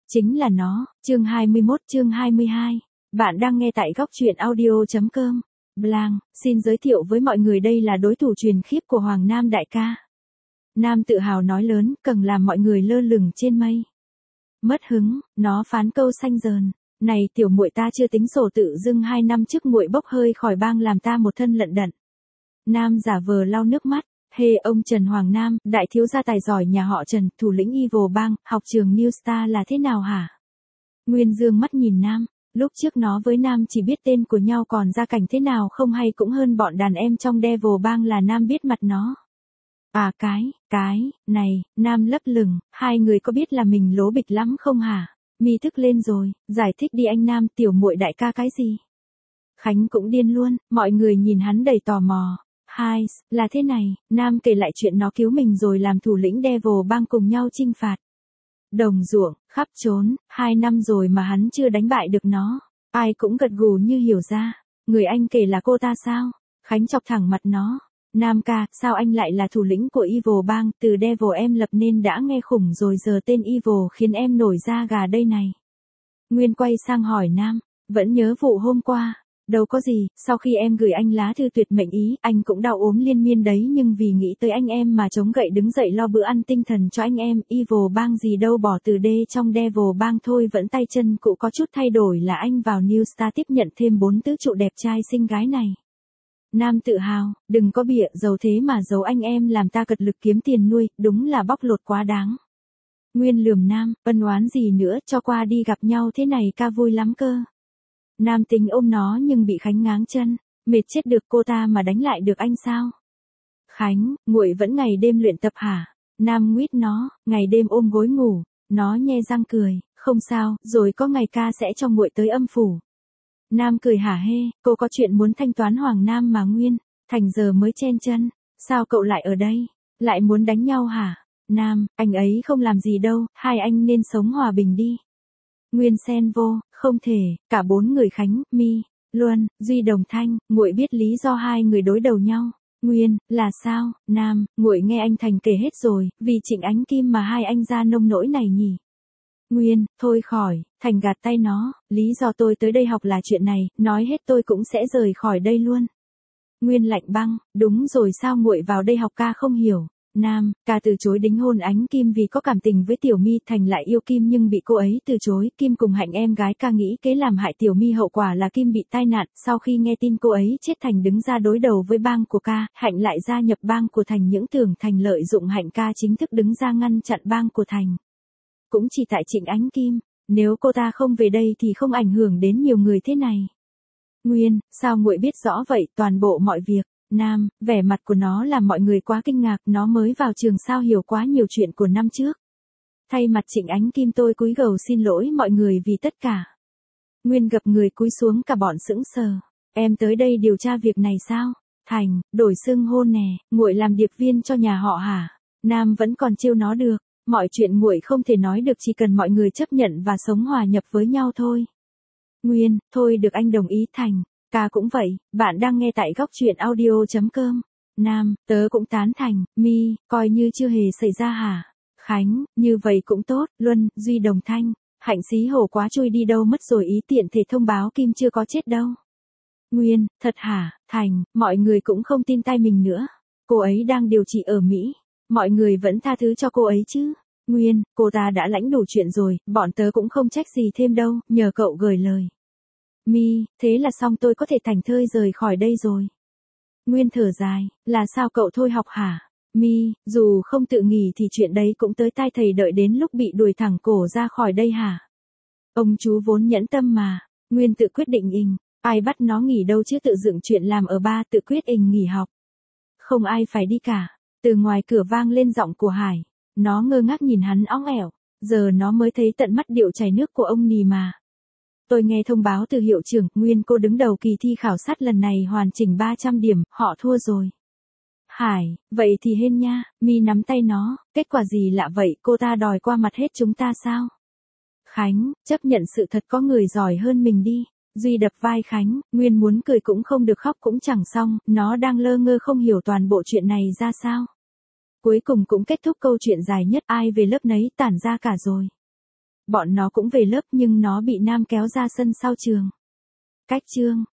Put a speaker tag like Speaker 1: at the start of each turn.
Speaker 1: Chính là nó, chương 21 chương 22. Bạn đang nghe tại góc truyện audio.com. Blanc, xin giới thiệu với mọi người đây là đối thủ truyền khiếp của Hoàng Nam đại ca. Nam tự hào nói lớn, cần làm mọi người lơ lửng trên mây. Mất hứng, nó phán câu xanh dờn. Này tiểu muội, ta chưa tính sổ tự dưng 2 năm trước muội bốc hơi khỏi bang làm ta một thân lận đận. Nam giả vờ lau nước mắt. Hê, ông Trần Hoàng Nam, đại thiếu gia tài giỏi nhà họ Trần, thủ lĩnh Evil Bang, học trường New Star là thế nào hả? Nguyên dương mắt nhìn Nam, lúc trước nó với Nam chỉ biết tên của nhau, còn gia cảnh thế nào không hay cũng hơn bọn đàn em trong Devil Bang là Nam biết mặt nó. À cái, này, Nam lấp lửng, hai người có biết là mình lố bịch lắm không hả? Mi thức lên rồi, giải thích đi anh Nam, tiểu muội đại ca cái gì? Khánh cũng điên luôn, mọi người nhìn hắn đầy tò mò. Hai, là thế này, Nam kể lại chuyện nó cứu mình rồi làm thủ lĩnh Devil Bang cùng nhau chinh phạt đồng ruộng, khắp trốn, 2 năm rồi mà hắn chưa đánh bại được nó. Ai cũng gật gù như hiểu ra. Người anh kể là cô ta sao? Khánh chọc thẳng mặt nó. Nam ca, sao anh lại là thủ lĩnh của Evil Bang? Từ Devil em lập nên đã nghe khủng rồi, giờ tên Evil khiến em nổi da gà đây này. Nguyên quay sang hỏi Nam, vẫn nhớ vụ hôm qua. Đâu có gì, sau khi em gửi anh lá thư tuyệt mệnh ý, anh cũng đau ốm liên miên đấy, nhưng vì nghĩ tới anh em mà chống gậy đứng dậy lo bữa ăn tinh thần cho anh em. Evil Bang gì đâu, bỏ từ D trong Devil Bang thôi, vẫn tay chân cụ có chút thay đổi là anh vào New Star tiếp nhận thêm 4 tứ trụ đẹp trai xinh gái này. Nam tự hào, đừng có bịa, giàu thế mà giấu anh em làm ta cật lực kiếm tiền nuôi, đúng là bóc lột quá đáng. Nguyên lườm Nam, ân oán gì nữa, cho qua đi, gặp nhau thế này ca vui lắm cơ. Nam tính ôm nó nhưng bị Khánh ngáng chân, mệt chết được, cô ta mà đánh lại được anh sao? Khánh, nguội vẫn ngày đêm luyện tập hả? Nam nguyết nó, ngày đêm ôm gối ngủ, nó nhe răng cười, không sao, rồi có ngày ca sẽ cho nguội tới âm phủ. Nam cười hả hê, cô có chuyện muốn thanh toán Hoàng Nam mà Nguyên, thành giờ mới chen chân, sao cậu lại ở đây, lại muốn đánh nhau hả? Nam, anh ấy không làm gì đâu, hai anh nên sống hòa bình đi. Nguyên xen vô, không thể, cả 4 người Khánh, Mi, Luân, Duy Đồng Thanh, nguội biết lý do hai người đối đầu nhau. Nguyên, là sao? Nam, nguội nghe anh Thành kể hết rồi, vì Trịnh Ánh Kim mà hai anh ra nông nỗi này nhỉ. Nguyên, thôi khỏi, Thành gạt tay nó, lý do tôi tới đây học là chuyện này, nói hết tôi cũng sẽ rời khỏi đây luôn. Nguyên lạnh băng, đúng rồi, sao nguội vào đây học ca không hiểu. Nam, ca từ chối đính hôn Ánh Kim vì có cảm tình với Tiểu Mi, Thành lại yêu Kim nhưng bị cô ấy từ chối. Kim cùng Hạnh em gái ca nghĩ kế làm hại Tiểu Mi, hậu quả là Kim bị tai nạn. Sau khi nghe tin cô ấy chết, Thành đứng ra đối đầu với bang của ca, Hạnh lại gia nhập bang của Thành, những tưởng Thành lợi dụng Hạnh, ca chính thức đứng ra ngăn chặn bang của Thành. Cũng chỉ tại Trịnh Ánh Kim, nếu cô ta không về đây thì không ảnh hưởng đến nhiều người thế này. Nguyên, sao nguội biết rõ vậy, toàn bộ mọi việc. Nam, vẻ mặt của nó làm mọi người quá kinh ngạc, nó mới vào trường sao hiểu quá nhiều chuyện của năm trước. Thay mặt Trịnh Ánh Kim tôi cúi gđầu xin lỗi mọi người vì tất cả. Nguyên gập người cúi xuống, cả bọn sững sờ. Em tới đây điều tra việc này sao? Thành, đổi xưng hôn nè, nguội làm điệp viên cho nhà họ hả? Nam vẫn còn trêu nó được, mọi chuyện nguội không thể nói được, chỉ cần mọi người chấp nhận và sống hòa nhập với nhau thôi. Nguyên, thôi được, anh đồng ý. Thành, ca cũng vậy, bạn đang nghe tại góc truyện audio.com. Nam, tớ cũng tán thành. Mi, coi như chưa hề xảy ra hả? Khánh, như vậy cũng tốt. Luân, Duy Đồng Thanh, Hạnh xí hổ quá, chui đi đâu mất rồi, ý tiện thể thông báo Kim chưa có chết đâu. Nguyên, thật hả? Thành, mọi người cũng không tin tai mình nữa. Cô ấy đang điều trị ở Mỹ, mọi người vẫn tha thứ cho cô ấy chứ. Nguyên, cô ta đã lãnh đủ chuyện rồi, bọn tớ cũng không trách gì thêm đâu, nhờ cậu gửi lời. Mi, thế là xong, tôi có thể thảnh thơi rời khỏi đây rồi. Nguyên thở dài, là sao cậu thôi học hả? Mi, dù không tự nghỉ thì chuyện đấy cũng tới tai thầy, đợi đến lúc bị đuổi thẳng cổ ra khỏi đây hả? Ông chú vốn nhẫn tâm mà. Nguyên tự quyết định ai bắt nó nghỉ đâu chứ, tự dựng chuyện làm ở ba, tự quyết nghỉ học. Không ai phải đi cả. Từ ngoài cửa vang lên giọng của Hải. Nó ngơ ngác nhìn hắn óng ẻo, giờ nó mới thấy tận mắt điệu chảy nước của ông Nì mà. Tôi nghe thông báo từ hiệu trưởng, Nguyên cô đứng đầu kỳ thi khảo sát lần này hoàn chỉnh 300 điểm, họ thua rồi. Hải, vậy thì hên nha. Mi nắm tay nó, kết quả gì lạ vậy, cô ta đòi qua mặt hết chúng ta sao? Khánh, chấp nhận sự thật, có người giỏi hơn mình đi. Duy đập vai Khánh, Nguyên muốn cười cũng không được, khóc cũng chẳng xong, nó đang lơ ngơ không hiểu toàn bộ chuyện này ra sao. Cuối cùng cũng kết thúc câu chuyện dài nhất, ai về lớp nấy tản ra cả rồi. Bọn nó cũng về lớp nhưng nó bị Nam kéo ra sân sau trường. Cách chương